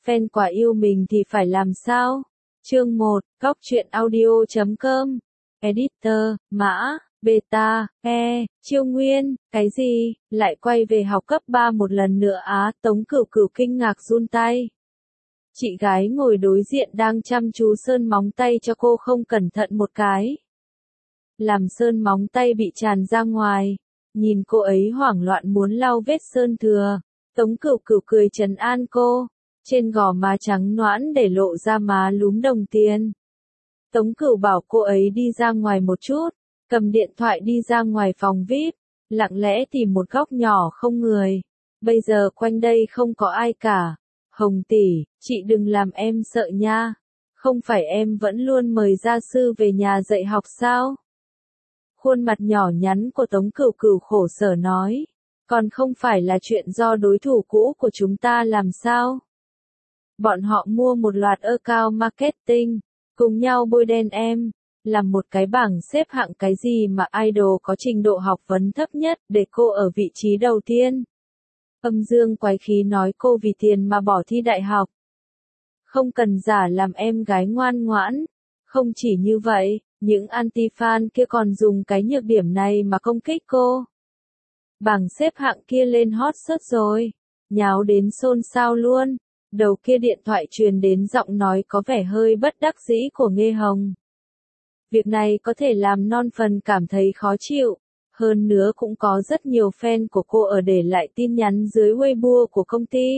fan quá yêu mình thì phải làm sao? Chương 1, Góc truyện audio.com. Editor, Mã, Beta, Chiêu Nguyên, cái gì, lại quay về học cấp 3 một lần nữa á? Tống Cửu Cửu kinh ngạc run tay. Chị gái ngồi đối diện đang chăm chú sơn móng tay cho cô không cẩn thận một cái. Làm sơn móng tay bị tràn ra ngoài. Nhìn cô ấy hoảng loạn muốn lau vết sơn thừa. Tống Cửu Cửu cười trấn an cô. Trên gò má trắng nõn để lộ ra má lúm đồng tiền. Tống Cửu bảo cô ấy đi ra ngoài một chút. Cầm điện thoại đi ra ngoài phòng VIP. Lặng lẽ tìm một góc nhỏ không người. Bây giờ quanh đây không có ai cả. Hồng tỷ, chị đừng làm em sợ nha. Không phải em vẫn luôn mời gia sư về nhà dạy học sao? Khuôn mặt nhỏ nhắn của Tống Cửu Cửu khổ sở nói. Còn không phải là chuyện do đối thủ cũ của chúng ta làm sao? Bọn họ mua một loạt account marketing, cùng nhau bôi đen em, làm một cái bảng xếp hạng cái gì mà idol có trình độ học vấn thấp nhất để cô ở vị trí đầu tiên. Âm dương quái khí nói cô vì tiền mà bỏ thi đại học. Không cần giả làm em gái ngoan ngoãn. Không chỉ như vậy, những anti-fan kia còn dùng cái nhược điểm này mà công kích cô. Bảng xếp hạng kia lên hot search rồi. Nháo đến xôn xao luôn. Đầu kia điện thoại truyền đến giọng nói có vẻ hơi bất đắc dĩ của Nghê Hồng. Việc này có thể làm non phần cảm thấy khó chịu. Hơn nữa cũng có rất nhiều fan của cô ở để lại tin nhắn dưới Weibo của công ty.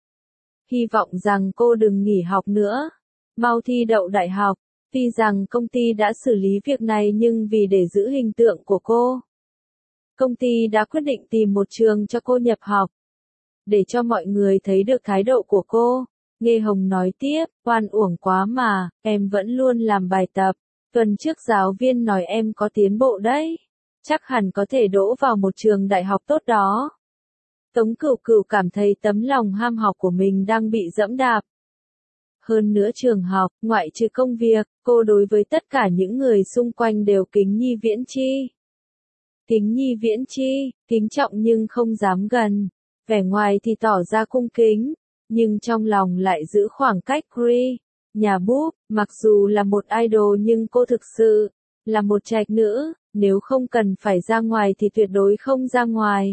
Hy vọng rằng cô đừng nghỉ học nữa. Mau thi đậu đại học. Tuy rằng công ty đã xử lý việc này nhưng vì để giữ hình tượng của cô, công ty đã quyết định tìm một trường cho cô nhập học. Để cho mọi người thấy được thái độ của cô, Nghê Hồng nói tiếp, oan uổng quá mà, em vẫn luôn làm bài tập. Tuần trước giáo viên nói em có tiến bộ đấy. Chắc hẳn có thể đỗ vào một trường đại học tốt đó. Tống Cửu Cửu cảm thấy tấm lòng ham học của mình đang bị dẫm đạp. Hơn nữa trường học, ngoại trừ công việc, cô đối với tất cả những người xung quanh đều kính nhi viễn chi. Kính nhi viễn chi, kính trọng nhưng không dám gần. Vẻ ngoài thì tỏ ra cung kính, nhưng trong lòng lại giữ khoảng cách Cree. Nhà búp, mặc dù là một idol nhưng cô thực sự là một trạch nữ, nếu không cần phải ra ngoài thì tuyệt đối không ra ngoài.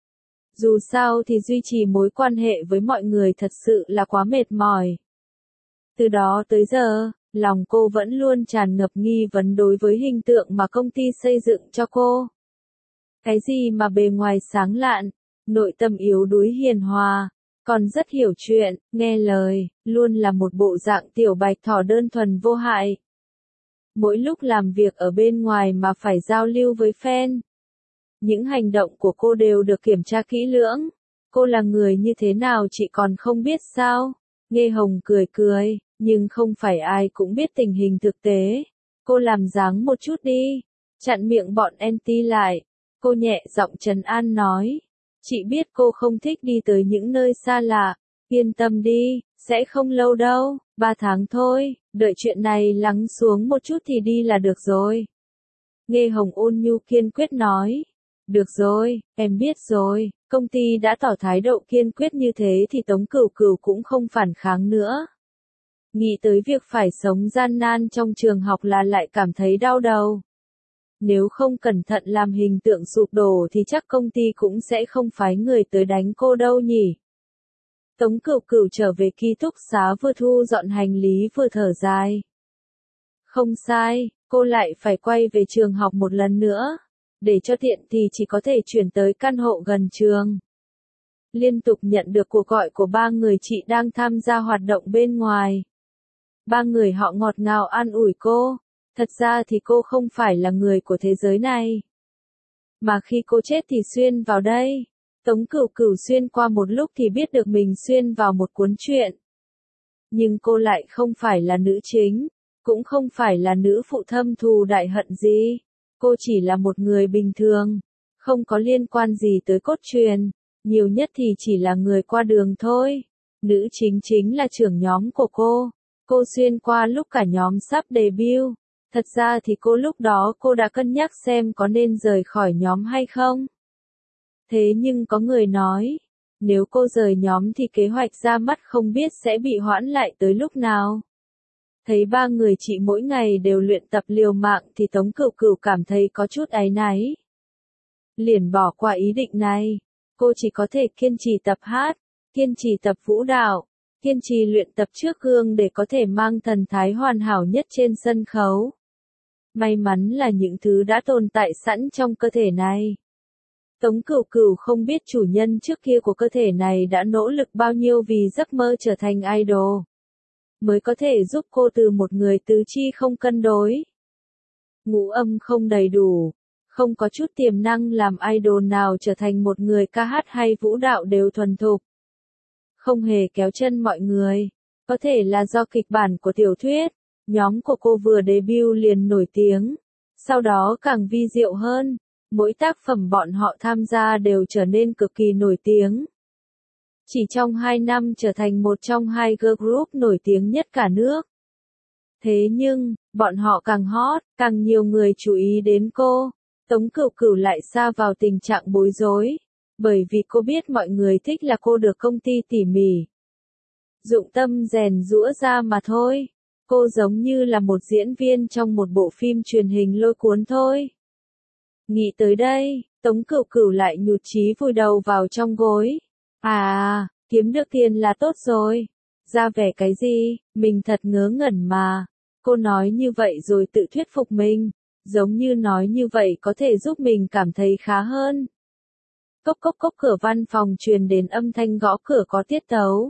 Dù sao thì duy trì mối quan hệ với mọi người thật sự là quá mệt mỏi. Từ đó tới giờ, lòng cô vẫn luôn tràn ngập nghi vấn đối với hình tượng mà công ty xây dựng cho cô. Cái gì mà bề ngoài sáng lạn, nội tâm yếu đuối hiền hòa, còn rất hiểu chuyện, nghe lời, luôn là một bộ dạng tiểu bạch thỏ đơn thuần vô hại. Mỗi lúc làm việc ở bên ngoài mà phải giao lưu với fan. Những hành động của cô đều được kiểm tra kỹ lưỡng. Cô là người như thế nào chị còn không biết sao? Nghê Hồng cười cười, nhưng không phải ai cũng biết tình hình thực tế. Cô làm dáng một chút đi, chặn miệng bọn anti lại. Cô nhẹ giọng trấn an nói. Chị biết cô không thích đi tới những nơi xa lạ. Yên tâm đi, sẽ không lâu đâu, 3 tháng thôi, đợi chuyện này lắng xuống một chút thì đi là được rồi. Nghê Hồng ôn nhu kiên quyết nói. Được rồi, em biết rồi, công ty đã tỏ thái độ kiên quyết như thế thì Tống Cửu Cửu cũng không phản kháng nữa. Nghĩ tới việc phải sống gian nan trong trường học là lại cảm thấy đau đầu. Nếu không cẩn thận làm hình tượng sụp đổ thì chắc công ty cũng sẽ không phái người tới đánh cô đâu nhỉ. Tống Cửu Cửu trở về ký túc xá vừa thu dọn hành lý vừa thở dài. Không sai, cô lại phải quay về trường học một lần nữa. Để cho tiện thì chỉ có thể chuyển tới căn hộ gần trường. Liên tục nhận được cuộc gọi của 3 người chị đang tham gia hoạt động bên ngoài. 3 người họ ngọt ngào an ủi cô. Thật ra thì cô không phải là người của thế giới này. Mà khi cô chết thì xuyên vào đây. Tống Cửu Cửu xuyên qua một lúc thì biết được mình xuyên vào một cuốn truyện. Nhưng cô lại không phải là nữ chính. Cũng không phải là nữ phụ thâm thù đại hận gì. Cô chỉ là một người bình thường, không có liên quan gì tới cốt truyện, nhiều nhất thì chỉ là người qua đường thôi. Nữ chính chính là trưởng nhóm của cô xuyên qua lúc cả nhóm sắp debut. Thật ra thì lúc đó cô đã cân nhắc xem có nên rời khỏi nhóm hay không. Thế nhưng có người nói, Nếu cô rời nhóm thì kế hoạch ra mắt không biết sẽ bị hoãn lại tới lúc nào. Thấy ba người chị mỗi ngày đều luyện tập liều mạng thì Tống Cửu Cửu cảm thấy có chút áy náy. Liền bỏ qua ý định này. Cô chỉ có thể kiên trì tập hát, kiên trì tập vũ đạo, kiên trì luyện tập trước gương để có thể mang thần thái hoàn hảo nhất trên sân khấu. May mắn là những thứ đã tồn tại sẵn trong cơ thể này. Tống Cửu Cửu không biết chủ nhân trước kia của cơ thể này đã nỗ lực bao nhiêu vì giấc mơ trở thành idol. Mới có thể giúp cô từ một người tứ chi không cân đối, ngũ âm không đầy đủ, không có chút tiềm năng làm idol nào trở thành một người ca hát hay vũ đạo đều thuần thục. Không hề kéo chân mọi người. Có thể là do kịch bản của tiểu thuyết, nhóm của cô vừa debut liền nổi tiếng. Sau đó càng vi diệu hơn, mỗi tác phẩm bọn họ tham gia đều trở nên cực kỳ nổi tiếng. Chỉ trong 2 năm trở thành một trong 2 girl group nổi tiếng nhất cả nước. Thế nhưng, bọn họ càng hot, càng nhiều người chú ý đến cô. Tống Cửu Cửu lại sa vào tình trạng bối rối. Bởi vì cô biết mọi người thích là cô được công ty tỉ mỉ dụng tâm rèn giũa ra mà thôi. Cô giống như là một diễn viên trong một bộ phim truyền hình lôi cuốn thôi. Nghĩ tới đây, Tống Cửu Cửu lại nhụt chí vùi đầu vào trong gối. Kiếm được tiền là tốt rồi. Ra vẻ cái gì, mình thật ngớ ngẩn mà. Cô nói như vậy rồi tự thuyết phục mình. Giống như nói như vậy có thể giúp mình cảm thấy khá hơn. Cốc cốc cốc, cửa văn phòng truyền đến âm thanh gõ cửa có tiết tấu.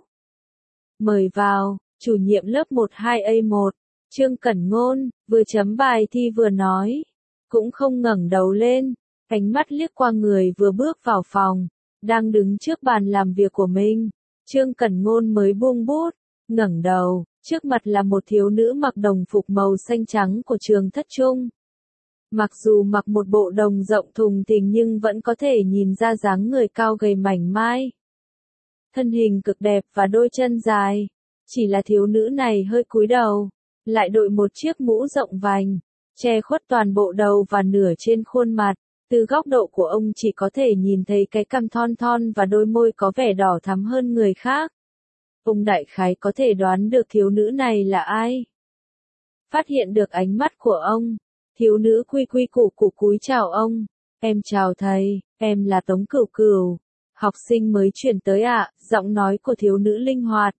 Mời vào, chủ nhiệm lớp 12A1, Trương Cẩn Ngôn, vừa chấm bài thi vừa nói. Cũng không ngẩng đầu lên, ánh mắt liếc qua người vừa bước vào phòng, đang đứng trước bàn làm việc của mình. Trương Cẩn Ngôn mới buông bút, ngẩng đầu, trước mặt là một thiếu nữ mặc đồng phục màu xanh trắng của trường Thất Trung. Mặc dù mặc một bộ đồng rộng thùng thình nhưng vẫn có thể nhìn ra dáng người cao gầy mảnh mai. Thân hình cực đẹp và đôi chân dài. Chỉ là thiếu nữ này hơi cúi đầu, lại đội một chiếc mũ rộng vành, che khuất toàn bộ đầu và nửa trên khuôn mặt. Từ góc độ của ông chỉ có thể nhìn thấy cái cằm thon thon và đôi môi có vẻ đỏ thắm hơn người khác. Ông đại khái có thể đoán được thiếu nữ này là ai. Phát hiện được ánh mắt của ông, thiếu nữ quy quy củ củ cúi chào ông. Em chào thầy, em là Tống Cửu Cửu. Học sinh mới chuyển tới ạ. Giọng nói của thiếu nữ linh hoạt.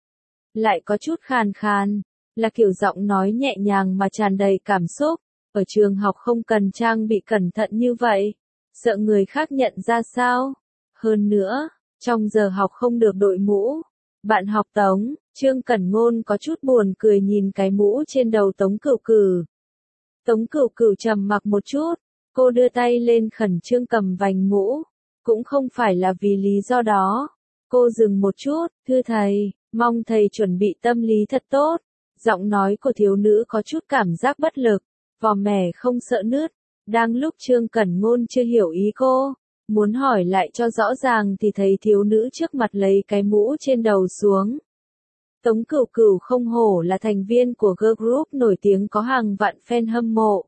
Lại có chút khàn khàn, là kiểu giọng nói nhẹ nhàng mà tràn đầy cảm xúc. Ở trường học không cần trang bị cẩn thận như vậy. Sợ người khác nhận ra sao? Hơn nữa, trong giờ học không được đội mũ. Bạn học Tống, Trương Cẩn Ngôn có chút buồn cười nhìn cái mũ trên đầu Tống Cửu Cửu. Tống Cửu Cửu trầm mặc một chút, cô đưa tay lên khẩn trương cầm vành mũ. Cũng không phải là vì lý do đó. Cô dừng một chút, thưa thầy, mong thầy chuẩn bị tâm lý thật tốt. Giọng nói của thiếu nữ có chút cảm giác bất lực, vò mẻ không sợ nứt. Đang lúc Trương Cẩn Ngôn chưa hiểu ý cô, muốn hỏi lại cho rõ ràng thì thấy thiếu nữ trước mặt lấy cái mũ trên đầu xuống. Tống Cửu Cửu không hổ là thành viên của girl group nổi tiếng có hàng vạn fan hâm mộ.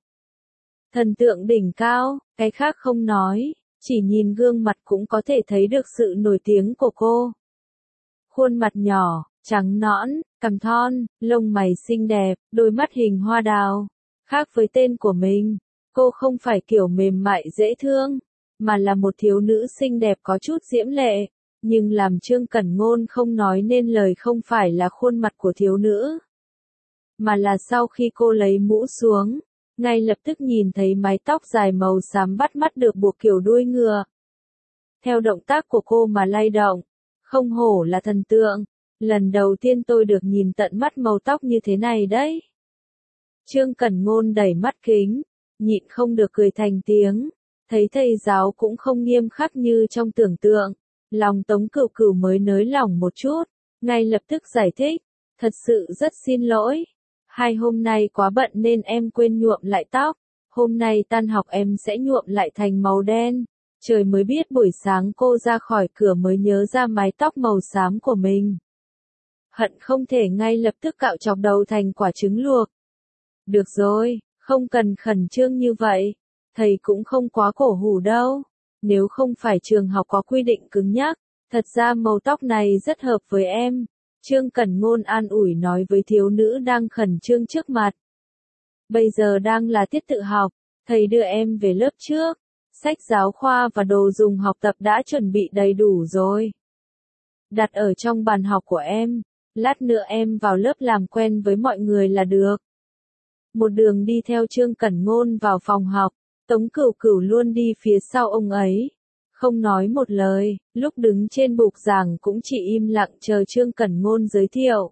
Thần tượng đỉnh cao, cái khác không nói, chỉ nhìn gương mặt cũng có thể thấy được sự nổi tiếng của cô. Khuôn mặt nhỏ, trắng nõn, cằm thon, lông mày xinh đẹp, đôi mắt hình hoa đào. Khác với tên của mình, cô không phải kiểu mềm mại dễ thương, mà là một thiếu nữ xinh đẹp có chút diễm lệ. Nhưng làm Trương Cẩn Ngôn không nói nên lời không phải là khuôn mặt của thiếu nữ, mà là sau khi cô lấy mũ xuống, ngay lập tức nhìn thấy mái tóc dài màu xám bắt mắt được buộc kiểu đuôi ngựa. Theo động tác của cô mà lay động, không hổ là thần tượng. Lần đầu tiên tôi được nhìn tận mắt màu tóc như thế này đấy. Trương Cẩn Ngôn đẩy mắt kính, nhịn không được cười thành tiếng. Thấy thầy giáo cũng không nghiêm khắc như trong tưởng tượng. Lòng Tống Cửu Cửu mới nới lỏng một chút, ngay lập tức giải thích. Thật sự rất xin lỗi. Hôm nay quá bận nên em quên nhuộm lại tóc. Hôm nay tan học em sẽ nhuộm lại thành màu đen. Trời mới biết buổi sáng cô ra khỏi cửa mới nhớ ra mái tóc màu xám của mình. Hận không thể ngay lập tức cạo chọc đầu thành quả trứng luộc. Được rồi, không cần khẩn trương như vậy. Thầy cũng không quá cổ hủ đâu. Nếu không phải trường học có quy định cứng nhắc, Thật ra màu tóc này rất hợp với em. Trương Cẩn Ngôn an ủi nói với thiếu nữ đang khẩn trương trước mặt. Bây giờ đang là tiết tự học, thầy đưa em về lớp trước. Sách giáo khoa và đồ dùng học tập đã chuẩn bị đầy đủ rồi. Đặt ở trong bàn học của em, lát nữa em vào lớp làm quen với mọi người là được. Một đường đi theo Trương Cẩn Ngôn vào phòng học, Tống Cửu Cửu luôn đi phía sau ông ấy. Không nói một lời, lúc đứng trên bục giảng cũng chỉ im lặng chờ Trương Cẩn Ngôn giới thiệu.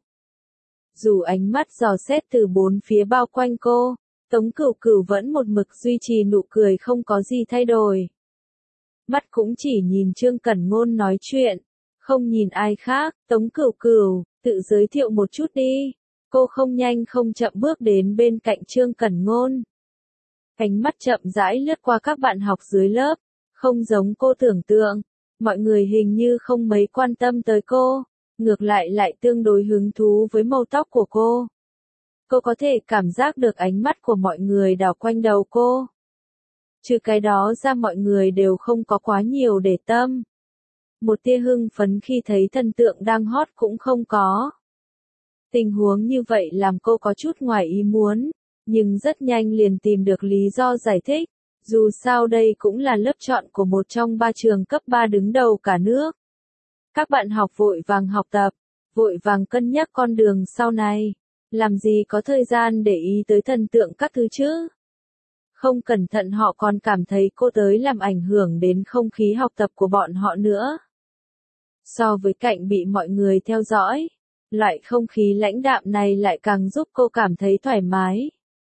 Dù ánh mắt dò xét từ bốn phía bao quanh cô, Tống Cửu Cửu vẫn một mực duy trì nụ cười không có gì thay đổi. Mắt cũng chỉ nhìn Trương Cẩn Ngôn nói chuyện, không nhìn ai khác. Tống Cửu Cửu, tự giới thiệu một chút đi. Cô không nhanh không chậm bước đến bên cạnh Trương Cẩn Ngôn. Ánh mắt chậm rãi lướt qua các bạn học dưới lớp, không giống cô tưởng tượng, mọi người hình như không mấy quan tâm tới cô, ngược lại tương đối hứng thú với màu tóc của cô. Cô có thể cảm giác được ánh mắt của mọi người đảo quanh đầu cô. Trừ cái đó ra mọi người đều không có quá nhiều để tâm. Một tia hưng phấn khi thấy thần tượng đang hot cũng không có. Tình huống như vậy làm cô có chút ngoài ý muốn, nhưng rất nhanh liền tìm được lý do giải thích. Dù sao đây cũng là lớp chọn của một trong 3 trường cấp 3 đứng đầu cả nước. Các bạn học vội vàng học tập, vội vàng cân nhắc con đường sau này, làm gì có thời gian để ý tới thần tượng các thứ chứ. Không cẩn thận họ còn cảm thấy cô tới làm ảnh hưởng đến không khí học tập của bọn họ nữa. So với cảnh bị mọi người theo dõi, loại không khí lãnh đạm này lại càng giúp cô cảm thấy thoải mái.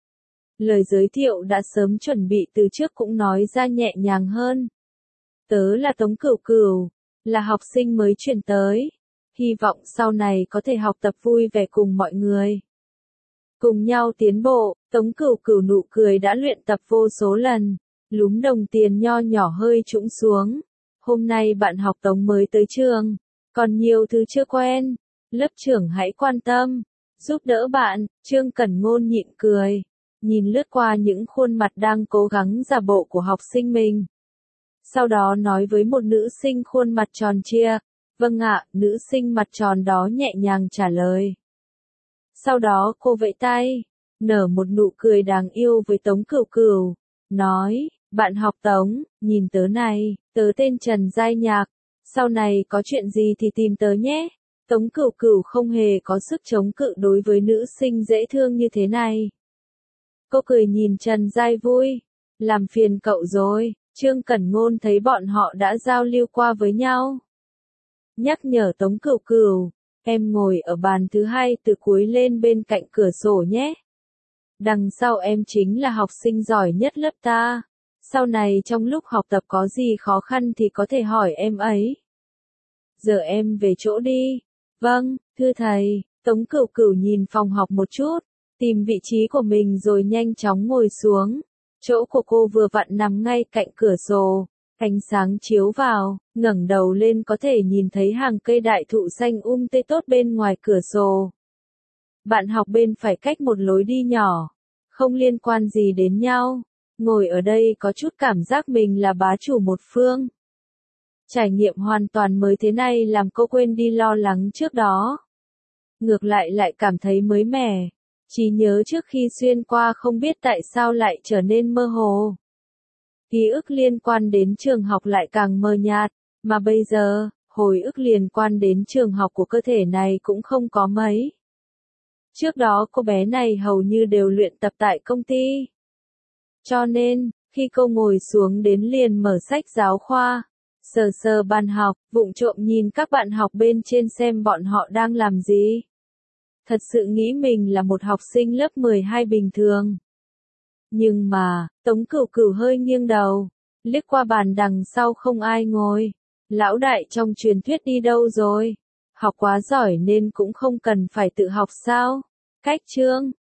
Lời giới thiệu đã sớm chuẩn bị từ trước cũng nói ra nhẹ nhàng hơn. Tớ là Tống Cửu Cửu, là học sinh mới chuyển tới. Hy vọng sau này có thể học tập vui vẻ cùng mọi người. Cùng nhau tiến bộ, Tống Cửu Cửu nụ cười đã luyện tập vô số lần, lúm đồng tiền nho nhỏ hơi trũng xuống. Hôm nay bạn học Tống mới tới trường, còn nhiều thứ chưa quen, lớp trưởng hãy quan tâm, giúp đỡ bạn. Trương Cẩn Ngôn nhịn cười, nhìn lướt qua những khuôn mặt đang cố gắng giả bộ của học sinh mình. Sau đó nói với một nữ sinh khuôn mặt tròn trịa, vâng ạ. Nữ sinh mặt tròn đó nhẹ nhàng trả lời. Sau đó cô vẫy tay, nở một nụ cười đáng yêu với Tống Cửu Cửu, nói, bạn học Tống, nhìn tớ này, tớ tên Trần Giai Nhạc, sau này có chuyện gì thì tìm tớ nhé. Tống Cửu Cửu không hề có sức chống cự đối với nữ sinh dễ thương như thế này. Cô cười nhìn Trần Giai vui, làm phiền cậu rồi. Trương Cẩn Ngôn thấy bọn họ đã giao lưu qua với nhau. Nhắc nhở Tống Cửu Cửu, em ngồi ở bàn thứ hai từ cuối lên bên cạnh cửa sổ nhé. Đằng sau em chính là học sinh giỏi nhất lớp ta. Sau này trong lúc học tập có gì khó khăn thì có thể hỏi em ấy. Giờ em về chỗ đi. Vâng, thưa thầy. Tống Cửu Cửu nhìn phòng học một chút, tìm vị trí của mình rồi nhanh chóng ngồi xuống. Chỗ của cô vừa vặn nằm ngay cạnh cửa sổ, ánh sáng chiếu vào, ngẩng đầu lên có thể nhìn thấy hàng cây đại thụ xanh tươi tốt bên ngoài cửa sổ. Bạn học bên phải cách một lối đi nhỏ, không liên quan gì đến nhau, ngồi ở đây có chút cảm giác mình là bá chủ một phương. Trải nghiệm hoàn toàn mới thế này làm cô quên đi lo lắng trước đó. Ngược lại cảm thấy mới mẻ. Trí nhớ trước khi xuyên qua không biết tại sao lại trở nên mơ hồ. Ký ức liên quan đến trường học lại càng mờ nhạt, mà bây giờ, hồi ức liên quan đến trường học của cơ thể này cũng không có mấy. Trước đó cô bé này hầu như đều luyện tập tại công ty. Cho nên, khi cô ngồi xuống đến liền mở sách giáo khoa, sờ bàn học, vụng trộm nhìn các bạn học bên trên xem bọn họ đang làm gì. Thật sự nghĩ mình là một học sinh lớp 12 bình thường. Nhưng mà, Tống Cửu Cửu hơi nghiêng đầu, liếc qua bàn đằng sau không ai ngồi. Lão đại trong truyền thuyết đi đâu rồi? Học quá giỏi nên cũng không cần phải tự học sao? Cách chương